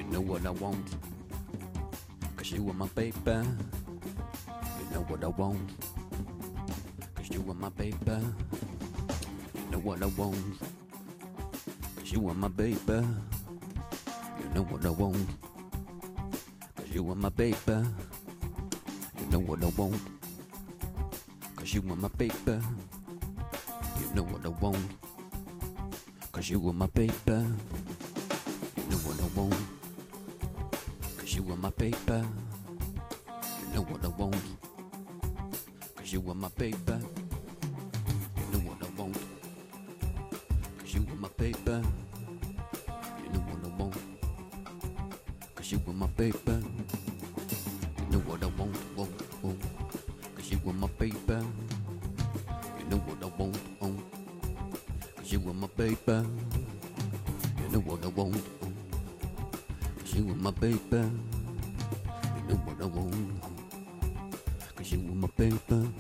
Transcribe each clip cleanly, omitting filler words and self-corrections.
know what I want, cause you are my baby. You know what I want, cause you are my baby. You know what I want, cause you are my baby. You know what I want, cause you are my baby. You know what I want, cause you are my baby. You know what I want, cause you are my baby. You know what I want, cause you are my baby. You know what I want, cause you are my baby. You know what I want, cause you are my baby. You know what I want, cause you are my baby. You know what I want, cause you are my baby. You know what I want, cause you are my baby. You know what I want, cause you are my baby. You know what I want, cause you are my baby.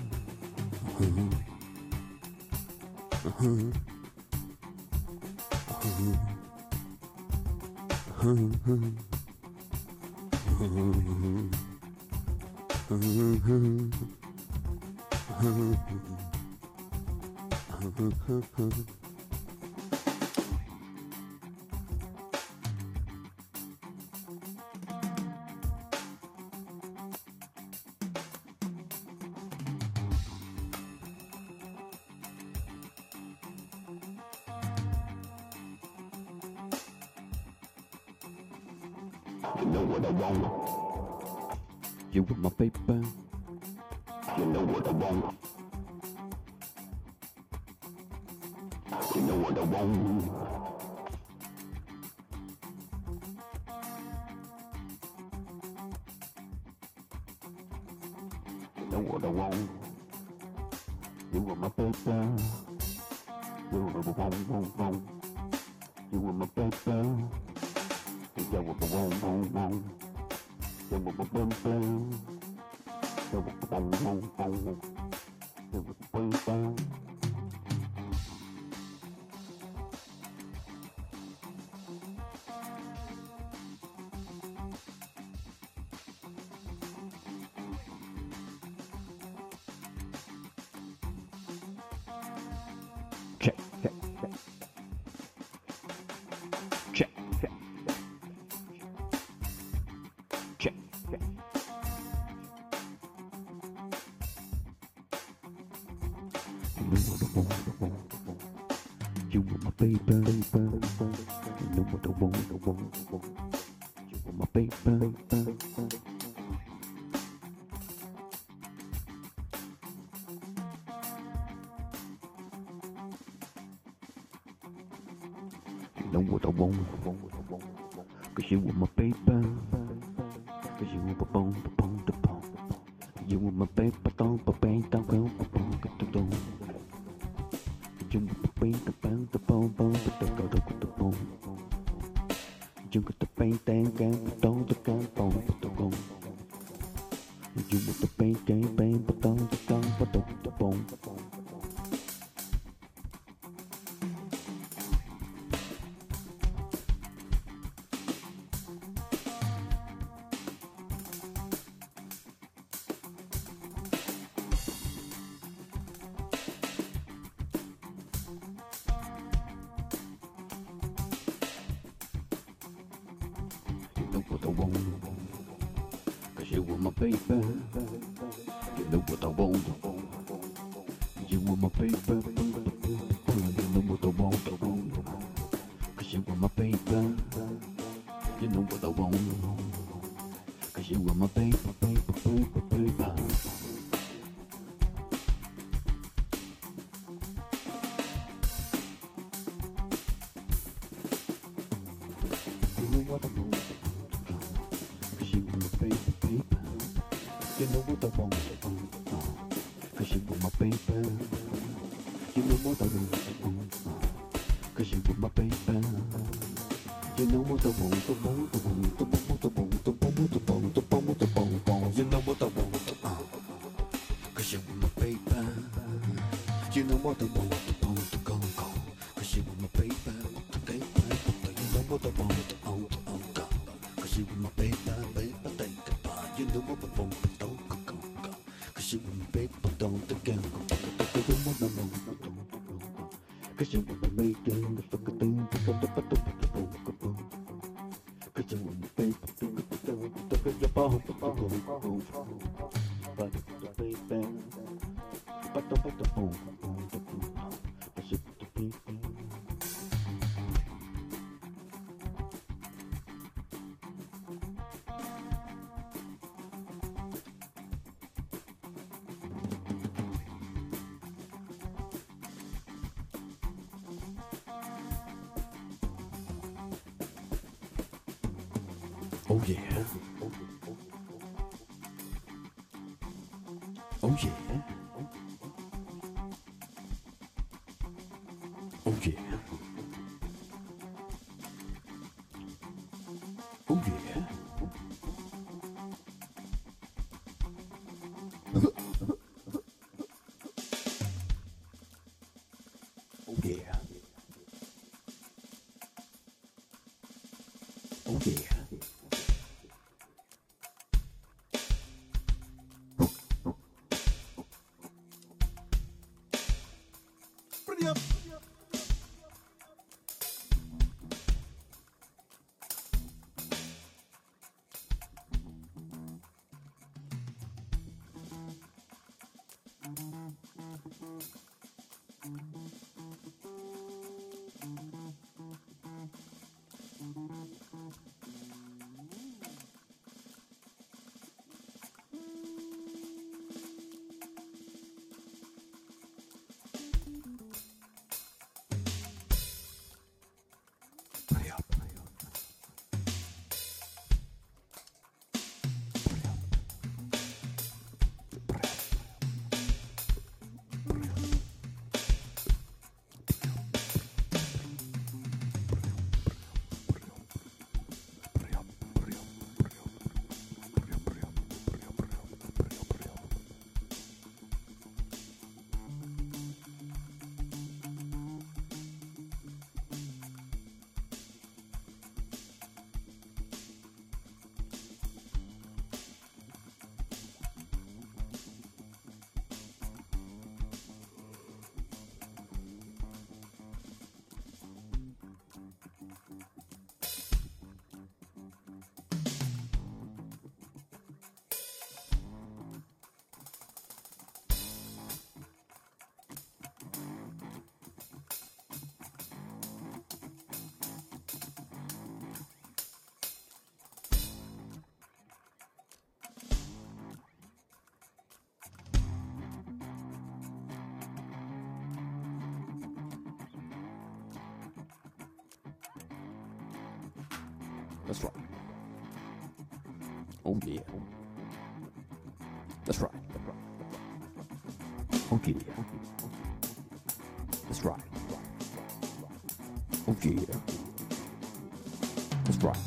You know what I want, you were my baby. You know what I want, you know what I want. You know what I want, you were my baby. You were my want, you were my baby. You were my want, you were my baby. You were my want, you were my baby. Check, check, check, check, check, check. You were my baby, you know what I want, you were my baby. You know what I want, cause you were my baby. Cause you were my bone. You were my baby, don't bang, don't go, don't. You were my baby, the bone, go. You got the pain, don't the gun, bone. You were the pain, but don't the gun, but the bone. You know what I want, cause you were my baby. You know what I want, you were my baby. You know what I want, cause you were my baby. You know what I want, cause you were my baby. You know what I want, cause you were my baby. You know what I want, cause you were my baby. You know what I want, cause you were my baby. You know what I want, you know what I want, cause you were my baby. You know what I want, cause you were my baby. You know what I want, Cause you were my baby, baby, think about you know what the phone don't go. Cause you were my baby, don't again. Cause you were my baby, the fucking thing, cause you were my baby, the bone, but the baby, but the boom, but you the baby. Oh yeah. Oh yeah. Oh yeah. Oh yeah. Oh yeah. Oh yeah. Pretty up. Pretty up. That's right. Oh yeah. That's right. Oh yeah. That's right. Oh yeah. That's right.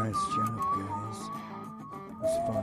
Nice job, guys. It was fun.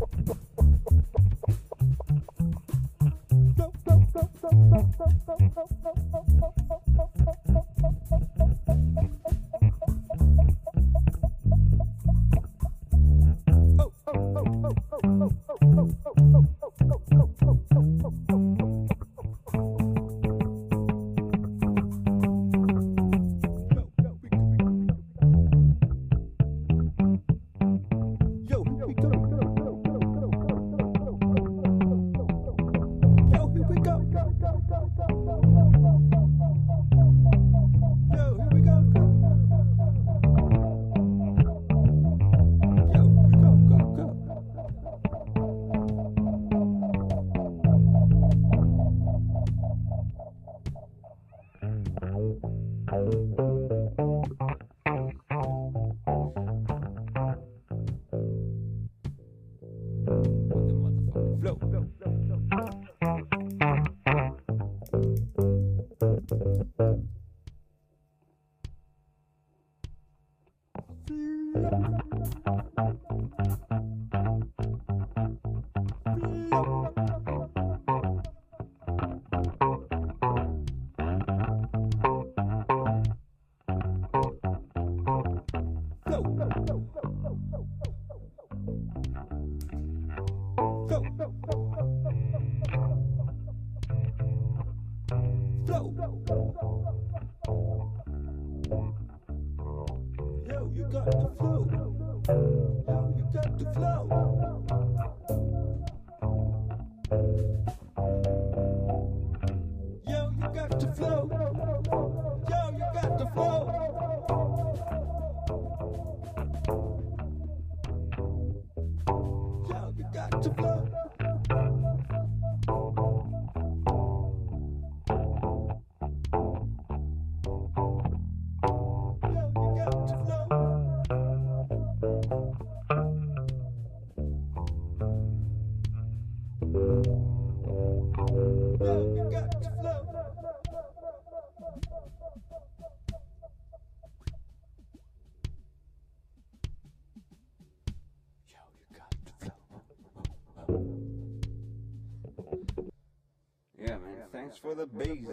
Yeah, man. Thanks for the bass.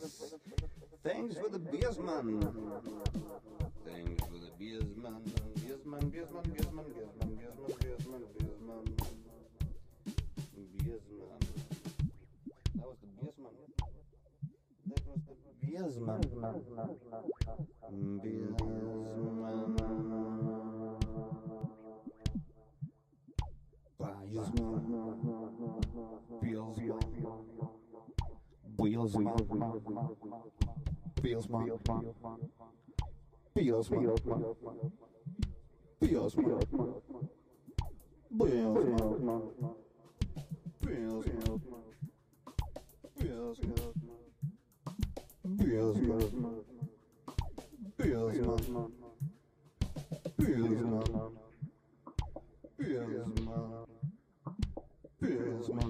Thanks for the bass, man. Thanks for the bass, man. Bass, man, bass, man, bass, man, bass, man, bass, man, bass, man, bass, man. Bass, man. That was the bass, man. That was the bass, man. Bass, man. Wheels, man. Wheels, man. Wheels, man. Wheels, man. Wheels, man. Wheels, man. Wheels, man. Wheels, man. Wheels, man. Wheels, man. Wheels, man. Wheels, man. Wheels, man. Wheels, man.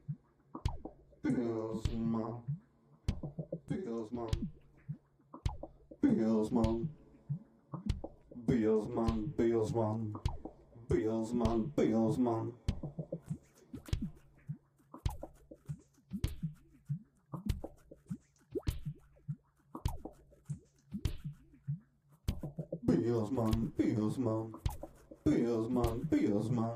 Bills, man. Bills, man. Bills, man. Bills, man. Bills, man. Bills, man. Bills, man. Bills, man. Bills, man. Bills, man. Bills, man.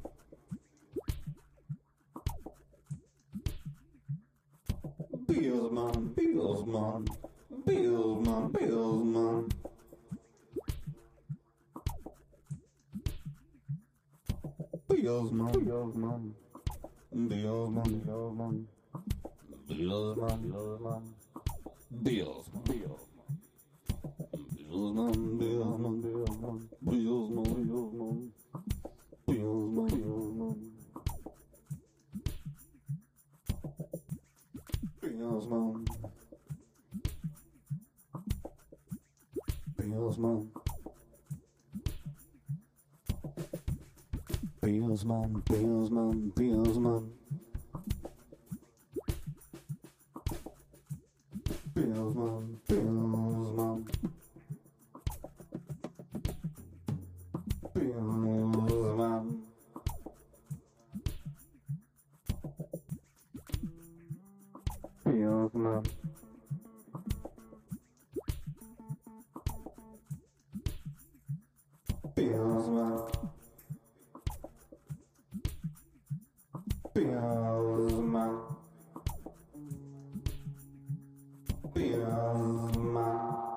Bills, man, Bills, man, Bills, man, Bills, man. Bills, man, Bills, man, Bills, man, Bills, man, Bills, man, Bills, man, Bills, man, Bills, man, Bills, man, Bills, man, Bills, man, Bills, man, Bills, man, Bills, man. Bills, man. Bills, man. Bills, man. Bills, man. Bills, man. Bills, man. Bills, man. Bills, man. Pilsman. Pilsman. Pilsman. Pilsman.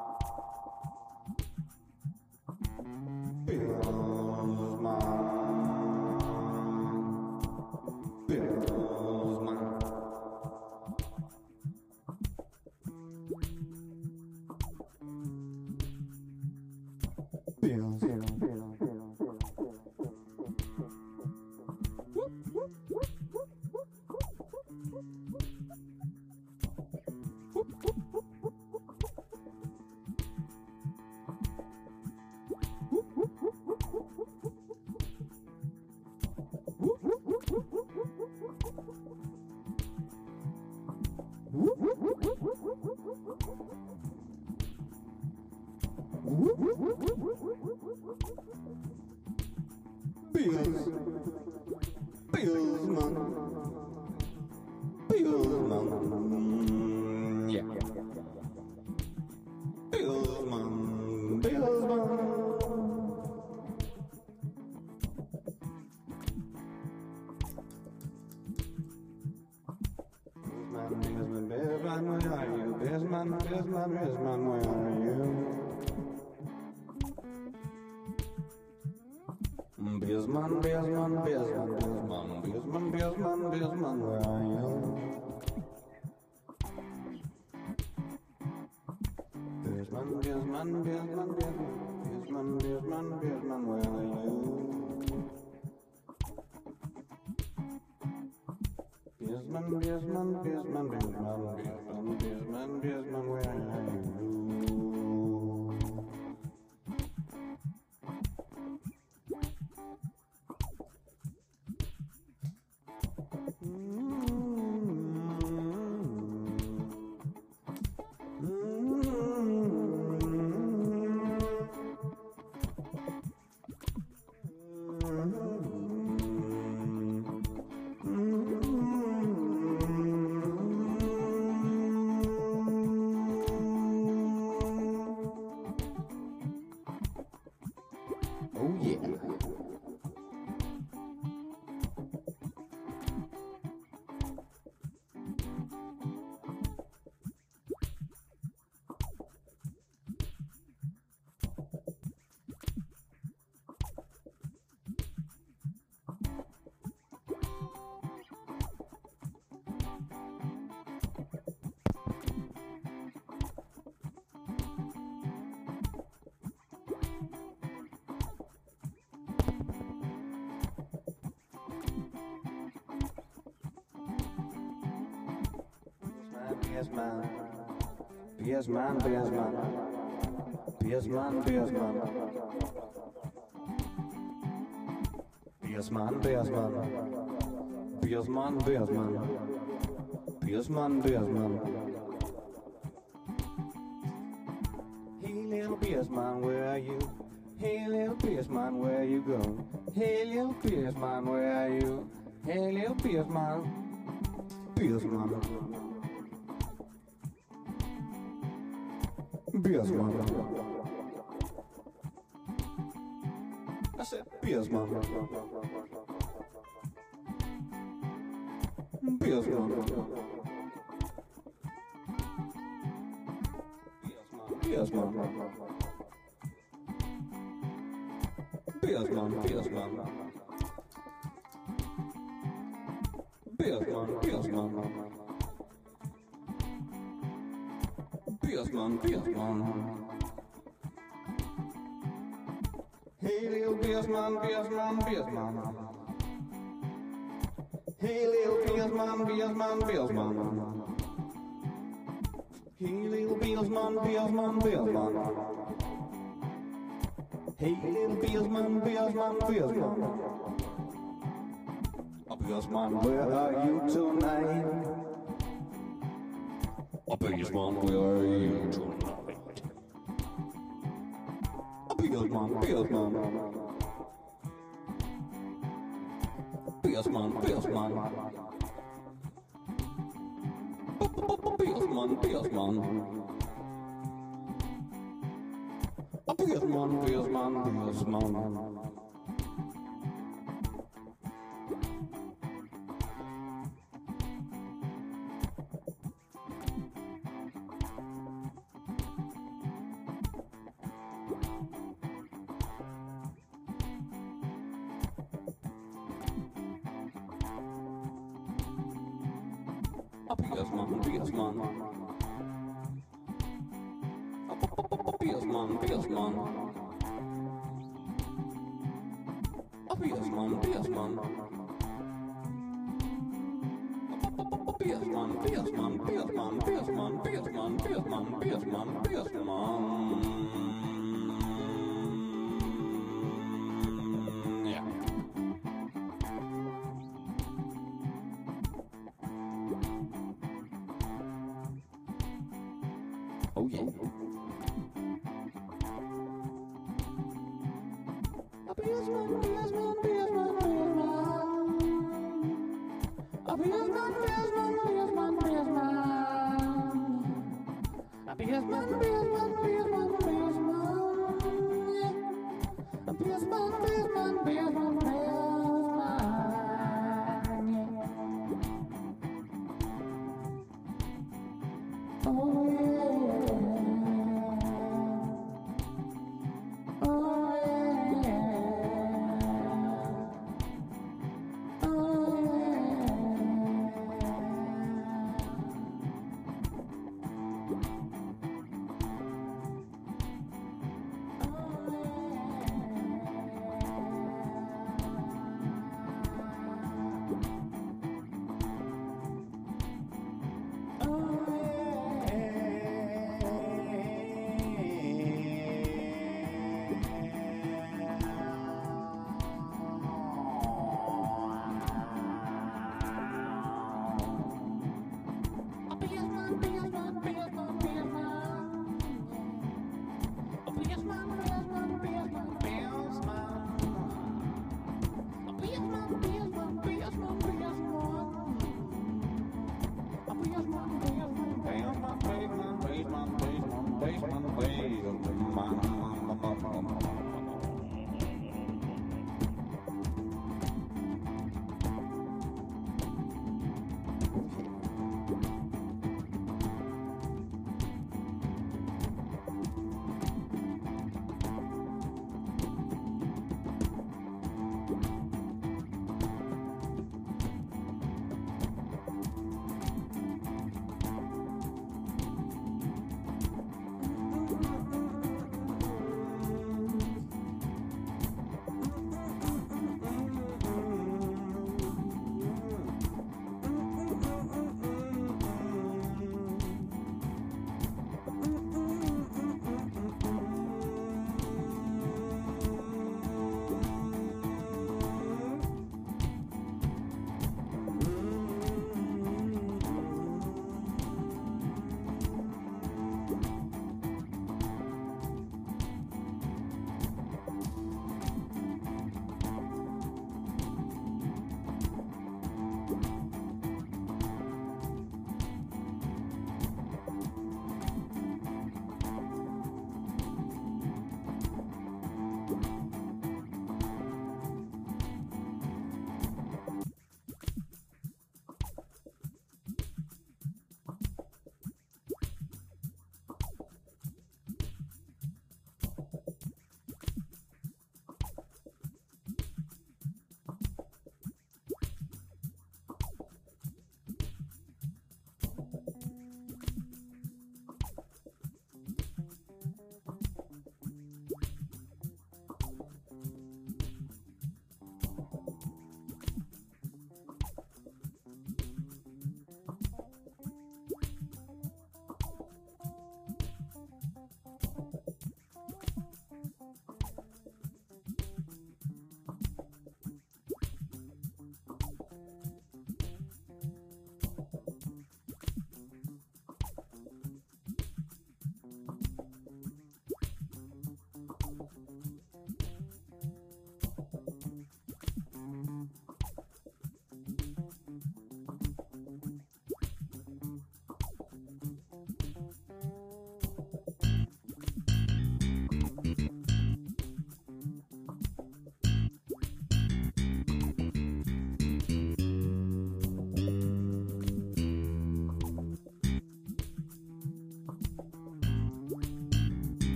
Pilsman. Hey little Pilsman, where are you? Hey little Pilsman, where you go? Hey little Pilsman, where are you? Hey little Pilsman. Pilsman. I said Pilsman. Pilsman. Pilsman. Pilsman. Hey little Pilsman. Hey little Pilsman. Hey little Pilsman. Hey little Pilsman. Pilsman, where are you tonight? Pilsman, where are you tonight? Pilsman. Pilsman. Pilsman. Piesman, Piesman. Piesman, Piesman, Piesman. Piesman, Piesman. Piesman, Piesman. Piesman, Piesman. Piesman, Piesman, Piesman, Piesman, Piesman, Piesman, Piesman, Piesman. Yeah. Oh yeah. Piesman, Piesman, Piesman, Piesman. Piesman, Piesman, Piesman, Piesman. Piesman, Piesman, Piesman, Piesman. Piesman, Piesman, Piesman, Piesman. Oh yeah. Oh yeah. Oh